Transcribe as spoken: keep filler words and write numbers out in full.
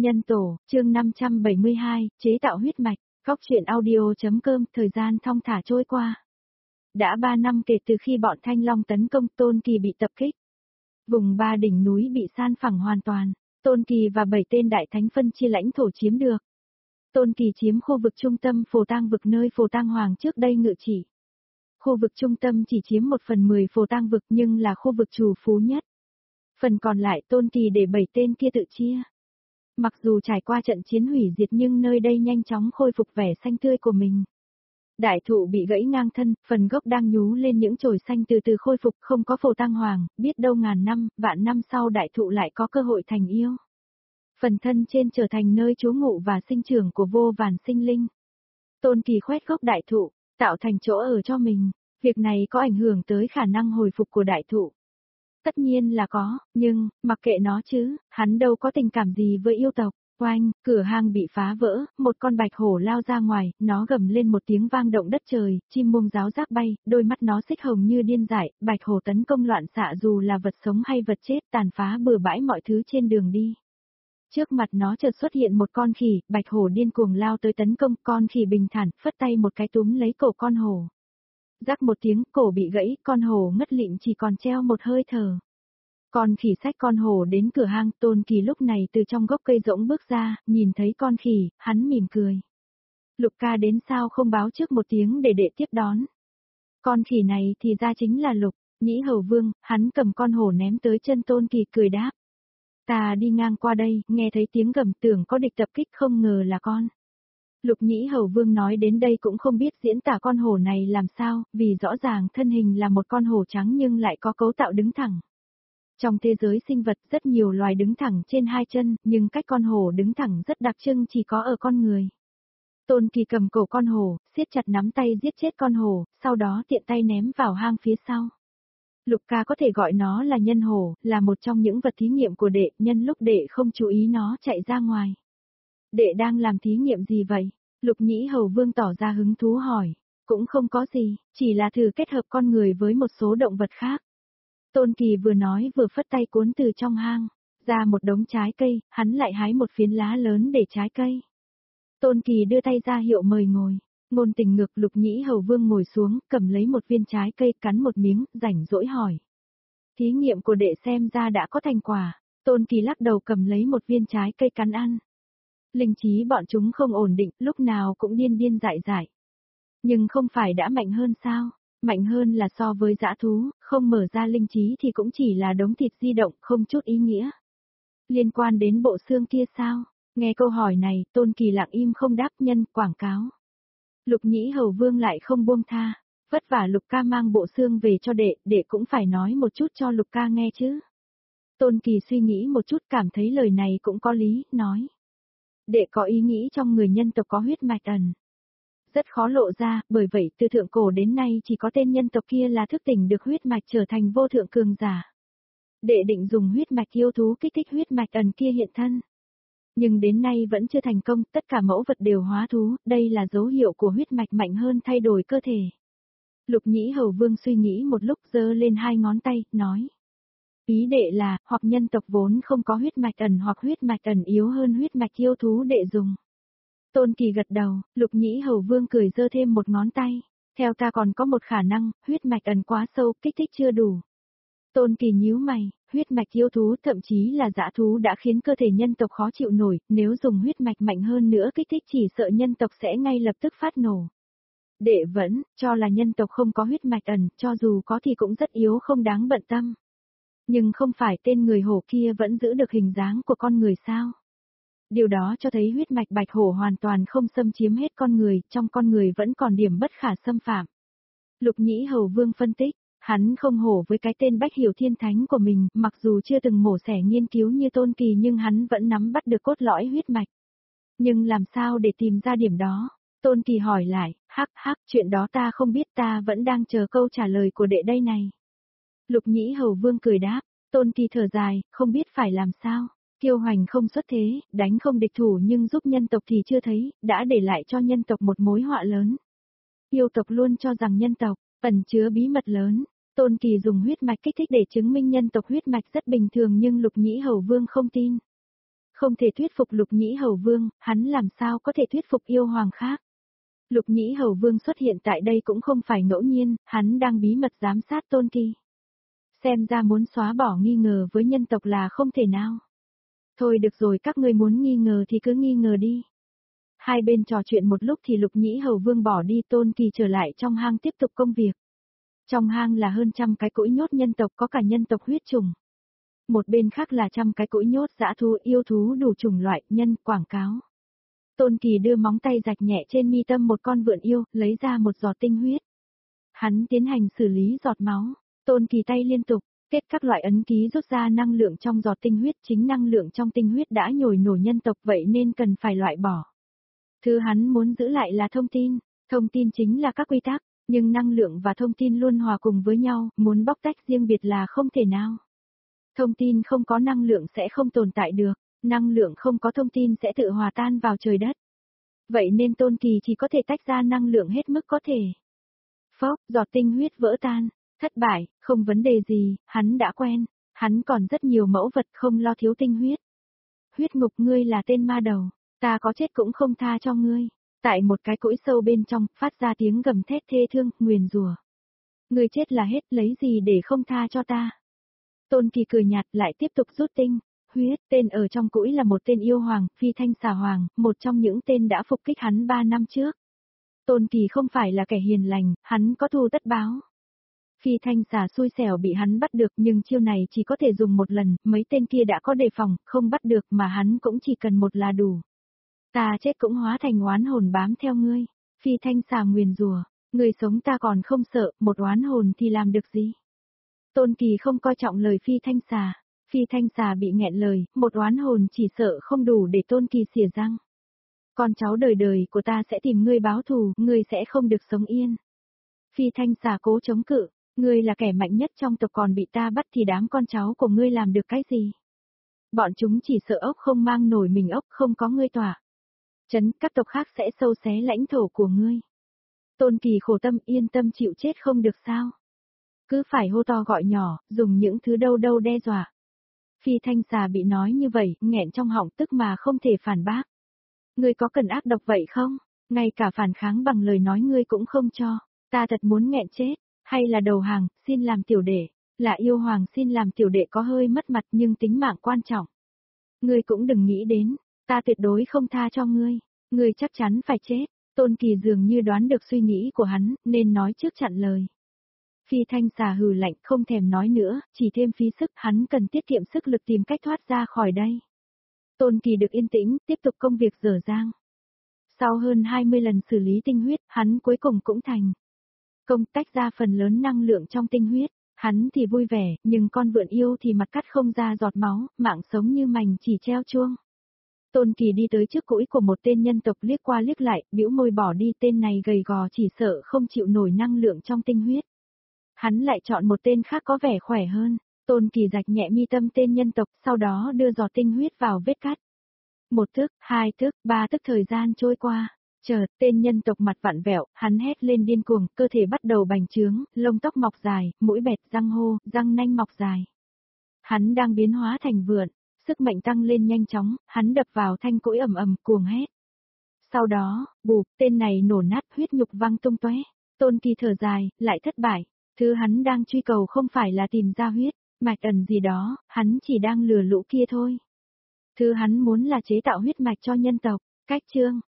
Nhân tổ, chương năm trăm bảy mươi hai, chế tạo huyết mạch, góc truyện audio.com, thời gian thong thả trôi qua. Đã ba năm kể từ khi bọn Thanh Long tấn công Tôn Kỳ bị tập kích. Vùng ba đỉnh núi bị san phẳng hoàn toàn, Tôn Kỳ và bảy tên đại thánh phân chia lãnh thổ chiếm được. Tôn Kỳ chiếm khu vực trung tâm Phổ Tang vực nơi Phổ Tang Hoàng trước đây ngự trị. Khu vực trung tâm chỉ chiếm một phần mười Phổ Tang vực nhưng là khu vực trù phú nhất. Phần còn lại Tôn Kỳ để bảy tên kia tự chia. Mặc dù trải qua trận chiến hủy diệt nhưng nơi đây nhanh chóng khôi phục vẻ xanh tươi của mình. Đại thụ bị gãy ngang thân, phần gốc đang nhú lên những chồi xanh từ từ khôi phục, không có Phổ Tang Hoàng, biết đâu ngàn năm, vạn năm sau đại thụ lại có cơ hội thành yêu. Phần thân trên trở thành nơi trú ngụ và sinh trưởng của vô vàn sinh linh. Tôn Kỳ khoét gốc đại thụ, tạo thành chỗ ở cho mình. Việc này có ảnh hưởng tới khả năng hồi phục của đại thụ. Tất nhiên là có, nhưng, mặc kệ nó chứ, hắn đâu có tình cảm gì với yêu tộc. Oanh, cửa hang bị phá vỡ, một con bạch hổ lao ra ngoài, nó gầm lên một tiếng vang động đất trời, chim muông ráo rác bay, đôi mắt nó xích hồng như điên dại, bạch hổ tấn công loạn xạ dù là vật sống hay vật chết tàn phá bừa bãi mọi thứ trên đường đi. Trước mặt nó chợt xuất hiện một con khỉ, bạch hổ điên cuồng lao tới tấn công, con khỉ bình thản, phất tay một cái túm lấy cổ con hổ. Rắc một tiếng, cổ bị gãy, con hổ ngất lịm chỉ còn treo một hơi thở. Con khỉ xách con hổ đến cửa hang, Tôn Kỳ lúc này từ trong gốc cây rỗng bước ra, nhìn thấy con khỉ, hắn mỉm cười. Lục ca đến sao không báo trước một tiếng để đệ tiếp đón. Con khỉ này thì ra chính là Lục, Nhĩ Hầu Vương, hắn cầm con hổ ném tới chân Tôn Kỳ cười đáp. Ta đi ngang qua đây, nghe thấy tiếng gầm tưởng có địch tập kích không ngờ là con. Lục Nhĩ Hầu Vương nói đến đây cũng không biết diễn tả con hổ này làm sao, vì rõ ràng thân hình là một con hổ trắng nhưng lại có cấu tạo đứng thẳng. Trong thế giới sinh vật rất nhiều loài đứng thẳng trên hai chân, nhưng cách con hổ đứng thẳng rất đặc trưng chỉ có ở con người. Tôn Kỳ cầm cổ con hổ, siết chặt nắm tay giết chết con hổ, sau đó tiện tay ném vào hang phía sau. Lục ca có thể gọi nó là nhân hổ, là một trong những vật thí nghiệm của đệ, nhân lúc đệ không chú ý nó chạy ra ngoài. Đệ đang làm thí nghiệm gì vậy? Lục Nhĩ Hầu Vương tỏ ra hứng thú hỏi. Cũng không có gì, chỉ là thử kết hợp con người với một số động vật khác. Tôn Kỳ vừa nói vừa phất tay cuốn từ trong hang, ra một đống trái cây, hắn lại hái một phiến lá lớn để trái cây. Tôn Kỳ đưa tay ra hiệu mời ngồi, ngôn tình ngược Lục Nhĩ Hầu Vương ngồi xuống, cầm lấy một viên trái cây cắn một miếng, rảnh rỗi hỏi. Thí nghiệm của đệ xem ra đã có thành quả, Tôn Kỳ lắc đầu cầm lấy một viên trái cây cắn ăn. Linh trí bọn chúng không ổn định, lúc nào cũng điên điên dại dại. Nhưng không phải đã mạnh hơn sao? Mạnh hơn là so với dã thú, không mở ra linh trí thì cũng chỉ là đống thịt di động, không chút ý nghĩa. Liên quan đến bộ xương kia sao? Nghe câu hỏi này, Tôn Kỳ lặng im không đáp, nhân quảng cáo. Lục Nhĩ Hầu Vương lại không buông tha, vất vả Lục ca mang bộ xương về cho đệ, đệ cũng phải nói một chút cho Lục ca nghe chứ. Tôn Kỳ suy nghĩ một chút cảm thấy lời này cũng có lý, nói. Đệ có ý nghĩ trong người nhân tộc có huyết mạch ẩn. Rất khó lộ ra, bởi vậy từ thượng cổ đến nay chỉ có tên nhân tộc kia là thức tỉnh được huyết mạch trở thành vô thượng cường giả. Đệ định dùng huyết mạch yêu thú kích thích huyết mạch ẩn kia hiện thân. Nhưng đến nay vẫn chưa thành công, tất cả mẫu vật đều hóa thú, đây là dấu hiệu của huyết mạch mạnh hơn thay đổi cơ thể. Lục Nhĩ Hầu Vương suy nghĩ một lúc giơ lên hai ngón tay, nói. Ý đệ là, hoặc nhân tộc vốn không có huyết mạch ẩn hoặc huyết mạch ẩn yếu hơn huyết mạch yêu thú đệ dùng. Tôn Kỳ gật đầu, Lục Nhĩ Hầu Vương cười giơ thêm một ngón tay. Theo ta còn có một khả năng, huyết mạch ẩn quá sâu, kích thích chưa đủ. Tôn Kỳ nhíu mày, huyết mạch yêu thú thậm chí là dã thú đã khiến cơ thể nhân tộc khó chịu nổi, nếu dùng huyết mạch mạnh hơn nữa kích thích chỉ sợ nhân tộc sẽ ngay lập tức phát nổ. Đệ vẫn, cho là nhân tộc không có huyết mạch ẩn, cho dù có thì cũng rất yếu không đáng bận tâm. Nhưng không phải tên người hổ kia vẫn giữ được hình dáng của con người sao? Điều đó cho thấy huyết mạch bạch hổ hoàn toàn không xâm chiếm hết con người, trong con người vẫn còn điểm bất khả xâm phạm. Lục Nhĩ Hầu Vương phân tích, hắn không hổ với cái tên Bách Hiểu Thiên Thánh của mình, mặc dù chưa từng mổ xẻ nghiên cứu như Tôn Kỳ nhưng hắn vẫn nắm bắt được cốt lõi huyết mạch. Nhưng làm sao để tìm ra điểm đó? Tôn Kỳ hỏi lại, hắc hắc, chuyện đó ta không biết, ta vẫn đang chờ câu trả lời của đệ đây này. Lục Nhĩ Hầu Vương cười đáp, Tôn Kỳ thở dài, không biết phải làm sao. Kiêu hoành không xuất thế, đánh không địch thủ nhưng giúp nhân tộc thì chưa thấy, đã để lại cho nhân tộc một mối họa lớn. Yêu tộc luôn cho rằng nhân tộc, ẩn chứa bí mật lớn. Tôn Kỳ dùng huyết mạch kích thích để chứng minh nhân tộc huyết mạch rất bình thường nhưng Lục Nhĩ Hầu Vương không tin. Không thể thuyết phục Lục Nhĩ Hầu Vương, hắn làm sao có thể thuyết phục yêu hoàng khác. Lục Nhĩ Hầu Vương xuất hiện tại đây cũng không phải ngẫu nhiên, hắn đang bí mật giám sát Tôn Kỳ. Xem ra muốn xóa bỏ nghi ngờ với nhân tộc là không thể nào. Thôi được rồi, các ngươi muốn nghi ngờ thì cứ nghi ngờ đi. Hai bên trò chuyện một lúc thì Lục Nhĩ Hầu Vương bỏ đi, Tôn Kỳ trở lại trong hang tiếp tục công việc. Trong hang là hơn trăm cái cũi nhốt nhân tộc, có cả nhân tộc huyết trùng. Một bên khác là trăm cái cũi nhốt dã thú, yêu thú đủ chủng loại, nhân, quảng cáo. Tôn Kỳ đưa móng tay rạch nhẹ trên mi tâm một con vượn yêu, lấy ra một giọt tinh huyết. Hắn tiến hành xử lý giọt máu, Tôn Kỳ tay liên tục, kết các loại ấn ký rút ra năng lượng trong giọt tinh huyết, chính năng lượng trong tinh huyết đã nhồi nổ nhân tộc vậy nên cần phải loại bỏ. Thứ hắn muốn giữ lại là thông tin, thông tin chính là các quy tắc, nhưng năng lượng và thông tin luôn hòa cùng với nhau, muốn bóc tách riêng biệt là không thể nào. Thông tin không có năng lượng sẽ không tồn tại được, năng lượng không có thông tin sẽ tự hòa tan vào trời đất. Vậy nên Tôn Kỳ chỉ có thể tách ra năng lượng hết mức có thể. Phốc, giọt tinh huyết vỡ tan, thất bại, không vấn đề gì, hắn đã quen, hắn còn rất nhiều mẫu vật không lo thiếu tinh huyết. Huyết ngục, ngươi là tên ma đầu, ta có chết cũng không tha cho ngươi. Tại một cái cũi sâu bên trong, phát ra tiếng gầm thét thê thương, nguyền rủa. Ngươi chết là hết, lấy gì để không tha cho ta? Tôn Kỳ cười nhạt, lại tiếp tục rút tinh huyết. Tên ở trong cũi là một tên yêu hoàng, Phi Thanh Xà Hoàng, một trong những tên đã phục kích hắn ba năm trước. Tôn Kỳ không phải là kẻ hiền lành, hắn có thù tất báo. Phi Thanh Xà xui xẻo bị hắn bắt được, nhưng chiêu này chỉ có thể dùng một lần, mấy tên kia đã có đề phòng, không bắt được mà hắn cũng chỉ cần một là đủ. Ta chết cũng hóa thành oán hồn bám theo ngươi. Phi Thanh Xà nguyền rủa, người sống ta còn không sợ, một oán hồn thì làm được gì? Tôn Kỳ không coi trọng lời Phi Thanh Xà. Phi Thanh Xà bị nghẹn lời, một oán hồn chỉ sợ không đủ để Tôn Kỳ xỉa răng. Con cháu đời đời của ta sẽ tìm ngươi báo thù, ngươi sẽ không được sống yên. Phi Thanh Xà cố chống cự, ngươi là kẻ mạnh nhất trong tộc, còn bị ta bắt thì đám con cháu của ngươi làm được cái gì? Bọn chúng chỉ sợ ốc không mang nổi mình ốc, không có ngươi tỏa chấn, các tộc khác sẽ sâu xé lãnh thổ của ngươi. Tôn Kỳ khổ tâm, yên tâm chịu chết không được sao? Cứ phải hô to gọi nhỏ, dùng những thứ đâu đâu đe dọa. Phi Thanh Xà bị nói như vậy, nghẹn trong họng tức mà không thể phản bác. Ngươi có cần ác độc vậy không? Ngay cả phản kháng bằng lời nói ngươi cũng không cho. Ta thật muốn nghẹn chết, hay là đầu hàng, xin làm tiểu đệ. Là yêu hoàng xin làm tiểu đệ có hơi mất mặt nhưng tính mạng quan trọng. Ngươi cũng đừng nghĩ đến, ta tuyệt đối không tha cho ngươi. Ngươi chắc chắn phải chết. Tôn Kỳ dường như đoán được suy nghĩ của hắn, nên nói trước chặn lời. Phi Thanh Xà hừ lạnh, không thèm nói nữa, chỉ thêm phí sức, hắn cần tiết kiệm sức lực tìm cách thoát ra khỏi đây. Tôn Kỳ được yên tĩnh, tiếp tục công việc dở dang. Sau hơn hai mươi lần xử lý tinh huyết, hắn cuối cùng cũng thành công tách ra phần lớn năng lượng trong tinh huyết. Hắn thì vui vẻ, nhưng con vượn yêu thì mặt cắt không ra giọt máu, mạng sống như mành chỉ treo chuông. Tôn Kỳ đi tới trước cũi của một tên nhân tộc, liếc qua liếc lại, bĩu môi bỏ đi, tên này gầy gò chỉ sợ không chịu nổi năng lượng trong tinh huyết. Hắn lại chọn một tên khác có vẻ khỏe hơn. Tôn Kỳ rạch nhẹ mi tâm tên nhân tộc, sau đó đưa giọt tinh huyết vào vết cắt. Một thức, hai thức, ba thức thời gian trôi qua. Chợt, tên nhân tộc mặt vặn vẹo, hắn hét lên điên cuồng, cơ thể bắt đầu bành trướng, lông tóc mọc dài, mũi bẹt, răng hô, răng nanh mọc dài. Hắn đang biến hóa thành vượn, sức mạnh tăng lên nhanh chóng, hắn đập vào thanh cũi ầm ầm, cuồng hét. Sau đó, bụp, tên này nổ nát, huyết nhục văng tung tóe. Tôn Kỳ thở dài, lại thất bại. Thứ hắn đang truy cầu không phải là tìm ra huyết mạch ẩn gì đó, hắn chỉ đang lừa lũ kia thôi. Thứ hắn muốn là chế tạo huyết mạch cho nhân tộc. Cách chương